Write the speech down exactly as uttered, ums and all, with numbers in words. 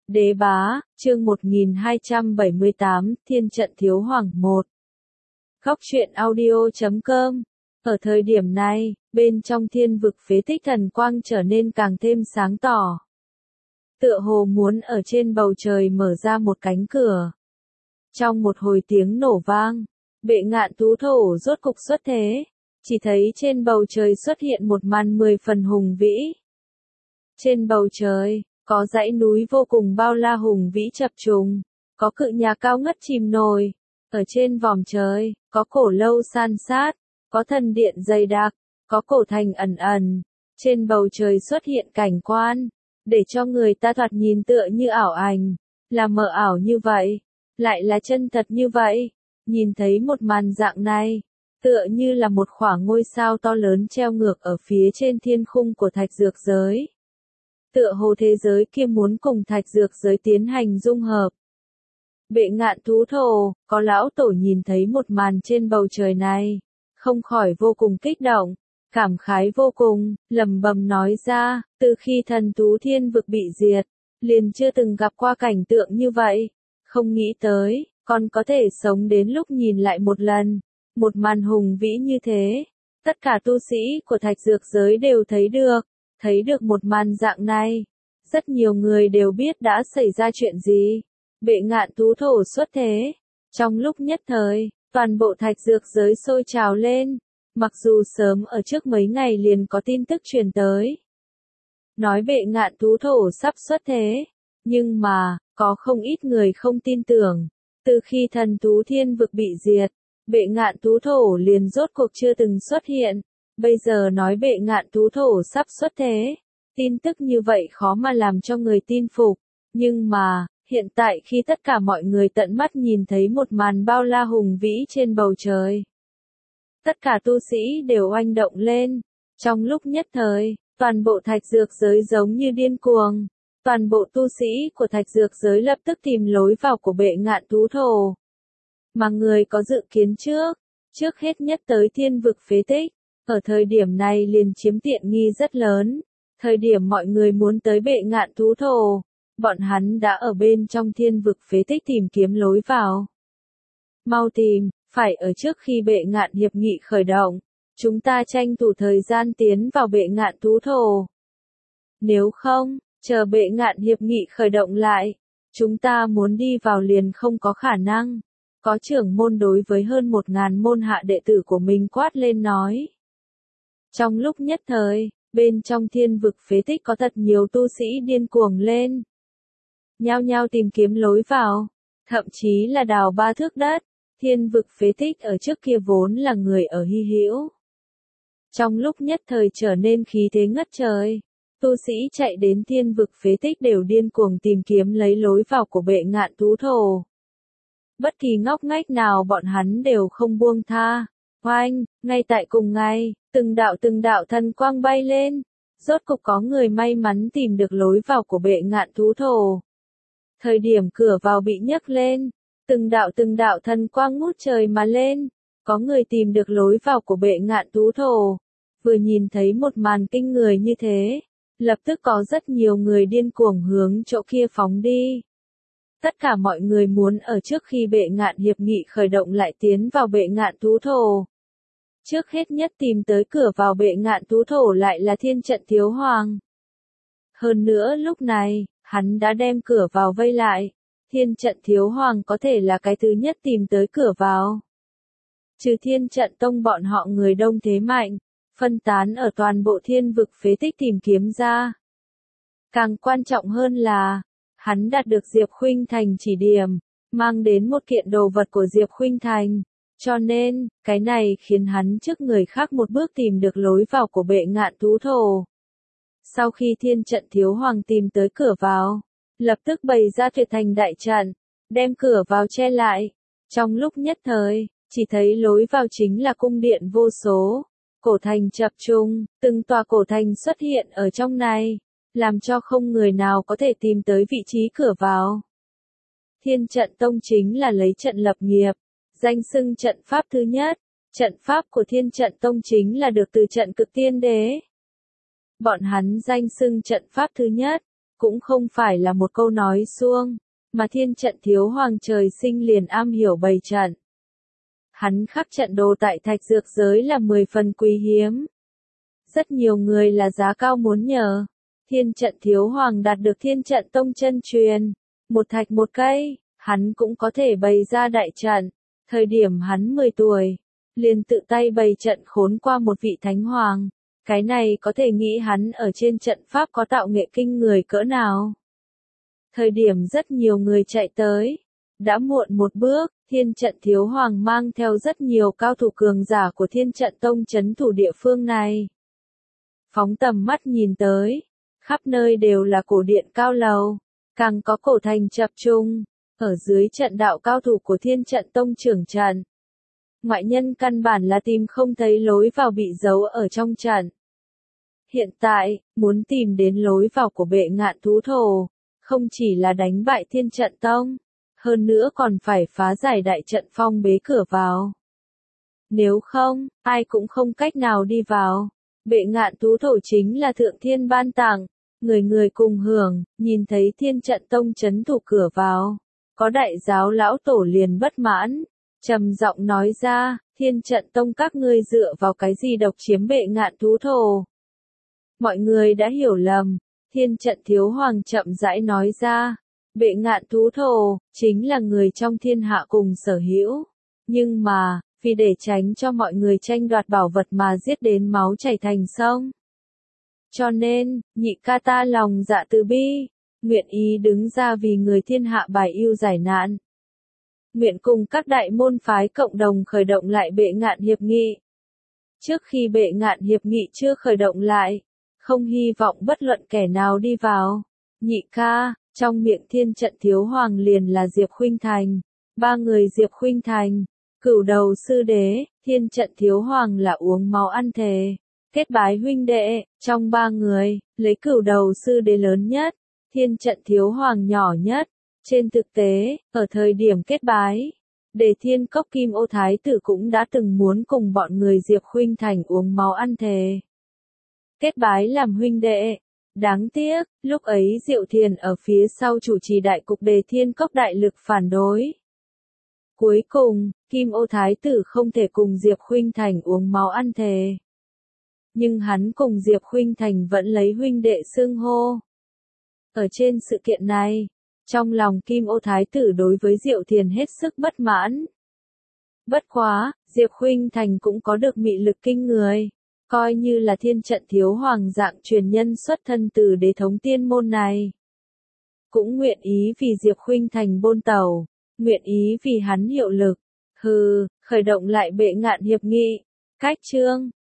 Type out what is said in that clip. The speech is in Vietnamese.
Đế bá, chương một nghìn hai trăm bảy mươi tám, Thiên trận Thiếu Hoàng một. Góc truyện audio chấm com. Ở thời điểm này, bên trong thiên vực phế tích thần quang trở nên càng thêm sáng tỏ. Tựa hồ muốn ở trên bầu trời mở ra một cánh cửa. Trong một hồi tiếng nổ vang, Bệ Ngạn Thú Thổ rốt cục xuất thế. Chỉ thấy trên bầu trời xuất hiện một màn mười phần hùng vĩ. Trên bầu trời, có dãy núi vô cùng bao la hùng vĩ chập trùng, có cự nhà cao ngất chìm nổi, ở trên vòm trời, có cổ lâu san sát, có thần điện dày đặc, có cổ thành ẩn ẩn, trên bầu trời xuất hiện cảnh quan, để cho người ta thoạt nhìn tựa như ảo ảnh, là mờ ảo như vậy, lại là chân thật như vậy, nhìn thấy một màn dạng này, tựa như là một khoảng ngôi sao to lớn treo ngược ở phía trên thiên khung của thạch dược giới. Tựa hồ thế giới kia muốn cùng thạch dược giới tiến hành dung hợp. Bệ Ngạn Thú Thổ, có lão tổ nhìn thấy một màn trên bầu trời này, không khỏi vô cùng kích động, cảm khái vô cùng, lẩm bẩm nói ra, từ khi thần thú thiên vực bị diệt, liền chưa từng gặp qua cảnh tượng như vậy, không nghĩ tới, còn có thể sống đến lúc nhìn lại một lần, một màn hùng vĩ như thế, tất cả tu sĩ của thạch dược giới đều thấy được. Thấy được một màn dạng này, rất nhiều người đều biết đã xảy ra chuyện gì. Bệ Ngạn Thú Thổ xuất thế. Trong lúc nhất thời, toàn bộ thạch dược giới sôi trào lên. Mặc dù sớm ở trước mấy ngày liền có tin tức truyền tới. Nói Bệ Ngạn Thú Thổ sắp xuất thế. Nhưng mà, có không ít người không tin tưởng. Từ khi thần thú thiên vực bị diệt, Bệ Ngạn Thú Thổ liền rốt cuộc chưa từng xuất hiện. Bây giờ nói Bệ Ngạn Thú Thổ sắp xuất thế, tin tức như vậy khó mà làm cho người tin phục, nhưng mà, hiện tại khi tất cả mọi người tận mắt nhìn thấy một màn bao la hùng vĩ trên bầu trời. Tất cả tu sĩ đều oanh động lên, trong lúc nhất thời, toàn bộ thạch dược giới giống như điên cuồng, toàn bộ tu sĩ của thạch dược giới lập tức tìm lối vào của Bệ Ngạn Thú Thổ. Mà người có dự kiến trước, trước hết nhất tới thiên vực phế tích. Ở thời điểm này liền chiếm tiện nghi rất lớn, thời điểm mọi người muốn tới Bệ Ngạn Thú Thổ, bọn hắn đã ở bên trong thiên vực phế tích tìm kiếm lối vào. Mau tìm, phải ở trước khi Bệ Ngạn hiệp nghị khởi động, chúng ta tranh thủ thời gian tiến vào Bệ Ngạn Thú Thổ. Nếu không, chờ Bệ Ngạn hiệp nghị khởi động lại, chúng ta muốn đi vào liền không có khả năng. Có trưởng môn đối với hơn một ngàn môn hạ đệ tử của mình quát lên nói. Trong lúc nhất thời, bên trong thiên vực phế tích có thật nhiều tu sĩ điên cuồng lên. Nhao nhao tìm kiếm lối vào, thậm chí là đào ba thước đất, thiên vực phế tích ở trước kia vốn là người ở hy hữu. Trong lúc nhất thời trở nên khí thế ngất trời, tu sĩ chạy đến thiên vực phế tích đều điên cuồng tìm kiếm lấy lối vào của Bệ Ngạn Thú Thổ. Bất kỳ ngóc ngách nào bọn hắn đều không buông tha. Oanh, ngay tại cùng ngày, từng đạo từng đạo thần quang bay lên, rốt cục có người may mắn tìm được lối vào của Bệ Ngạn Thú Thổ. Thời điểm cửa vào bị nhấc lên, từng đạo từng đạo thần quang ngút trời mà lên, có người tìm được lối vào của Bệ Ngạn Thú Thổ. Vừa nhìn thấy một màn kinh người như thế, lập tức có rất nhiều người điên cuồng hướng chỗ kia phóng đi. Tất cả mọi người muốn ở trước khi Bệ Ngạn hiệp nghị khởi động lại tiến vào Bệ Ngạn Thú Thổ. Trước hết nhất tìm tới cửa vào Bệ Ngạn Thú Thổ lại là Thiên trận Thiếu Hoàng. Hơn nữa lúc này, hắn đã đem cửa vào vây lại. Thiên trận Thiếu Hoàng có thể là cái thứ nhất tìm tới cửa vào. Trừ Thiên trận tông bọn họ người đông thế mạnh, phân tán ở toàn bộ thiên vực phế tích tìm kiếm ra. Càng quan trọng hơn là, hắn đạt được Diệp Khuynh Thành chỉ điểm, mang đến một kiện đồ vật của Diệp Khuynh Thành, cho nên, cái này khiến hắn trước người khác một bước tìm được lối vào của Bệ Ngạn Thú Thổ. Sau khi Thiên trận Thiếu Hoàng tìm tới cửa vào, lập tức bày ra tuyệt thành đại trận, đem cửa vào che lại. Trong lúc nhất thời, chỉ thấy lối vào chính là cung điện vô số, cổ thành chập trùng, từng tòa cổ thành xuất hiện ở trong này, làm cho không người nào có thể tìm tới vị trí cửa vào. Thiên trận tông chính là lấy trận lập nghiệp, danh xưng trận pháp thứ nhất, trận pháp của Thiên trận tông chính là được từ trận Cực Tiên Đế. Bọn hắn danh xưng trận pháp thứ nhất, cũng không phải là một câu nói suông, mà thiên trận thiếu hoàng trời sinh liền am hiểu bày trận. Hắn khắc trận đồ tại thạch dược giới là mười phần quý hiếm. Rất nhiều người là giá cao muốn nhờ. Thiên trận thiếu hoàng đạt được thiên trận tông chân truyền. Một thạch một cây, hắn cũng có thể bày ra đại trận. Thời điểm hắn mười tuổi, liền tự tay bày trận khốn qua một vị thánh hoàng. Cái này có thể nghĩ hắn ở trên trận pháp có tạo nghệ kinh người cỡ nào. Thời điểm rất nhiều người chạy tới, đã muộn một bước, thiên trận thiếu hoàng mang theo rất nhiều cao thủ cường giả của thiên trận tông trấn thủ địa phương này. Phóng tầm mắt nhìn tới, khắp nơi đều là cổ điện cao lầu, càng có cổ thành chập trung, ở dưới trận đạo cao thủ của thiên trận tông trưởng trận. Ngoại nhân căn bản là tìm không thấy lối vào bị giấu ở trong trận. Hiện tại, muốn tìm đến lối vào của bệ ngạn thú thổ, không chỉ là đánh bại thiên trận tông, hơn nữa còn phải phá giải đại trận phong bế cửa vào. Nếu không, ai cũng không cách nào đi vào. Bệ ngạn thú thổ chính là thượng thiên ban tặng, người người cùng hưởng, nhìn thấy thiên trận tông trấn thủ cửa vào. Có đại giáo lão tổ liền bất mãn, trầm giọng nói ra, thiên trận tông các ngươi dựa vào cái gì độc chiếm bệ ngạn thú thổ. Mọi người đã hiểu lầm, thiên trận thiếu hoàng chậm rãi nói ra, bệ ngạn thú thổ, chính là người trong thiên hạ cùng sở hữu. Nhưng mà, vì để tránh cho mọi người tranh đoạt bảo vật mà giết đến máu chảy thành sông. Cho nên, nhị ca ta lòng dạ từ bi, nguyện ý đứng ra vì người thiên hạ bài ưu giải nạn. Nguyện cùng các đại môn phái cộng đồng khởi động lại bệ ngạn hiệp nghị. Trước khi bệ ngạn hiệp nghị chưa khởi động lại, không hy vọng bất luận kẻ nào đi vào. Nhị ca, trong miệng thiên trận thiếu hoàng liền là Diệp Khuynh Thành. Ba người Diệp Khuynh Thành, cửu đầu sư đế, thiên trận thiếu hoàng là uống máu ăn thề. Kết bái huynh đệ, trong ba người, lấy cửu đầu sư đế lớn nhất, thiên trận thiếu hoàng nhỏ nhất. Trên thực tế, ở thời điểm kết bái, Đề Thiên Cốc Kim Ô Thái tử cũng đã từng muốn cùng bọn người Diệp Khuynh Thành uống máu ăn thề. Kết bái làm huynh đệ. Đáng tiếc, lúc ấy Diệu Thiền ở phía sau chủ trì đại cục Đề Thiên Cốc đại lực phản đối. Cuối cùng, Kim Ô Thái tử không thể cùng Diệp Khuynh Thành uống máu ăn thề. Nhưng hắn cùng Diệp Khuynh Thành vẫn lấy huynh đệ xưng hô. Ở trên sự kiện này, trong lòng Kim Ô Thái tử đối với Diệu Thiền hết sức bất mãn. Bất quá, Diệp Khuynh Thành cũng có được mị lực kinh người, coi như là thiên trận thiếu hoàng dạng truyền nhân xuất thân từ đế thống tiên môn này. Cũng nguyện ý vì Diệp Khuynh Thành bôn tàu, nguyện ý vì hắn hiệu lực. Hừ, khởi động lại bệ ngạn hiệp nghị. Cách chương